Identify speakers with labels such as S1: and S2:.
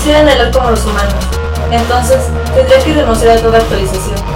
S1: quisiera anhelar como los humanos. Entonces, tendría que renunciar a toda actualización.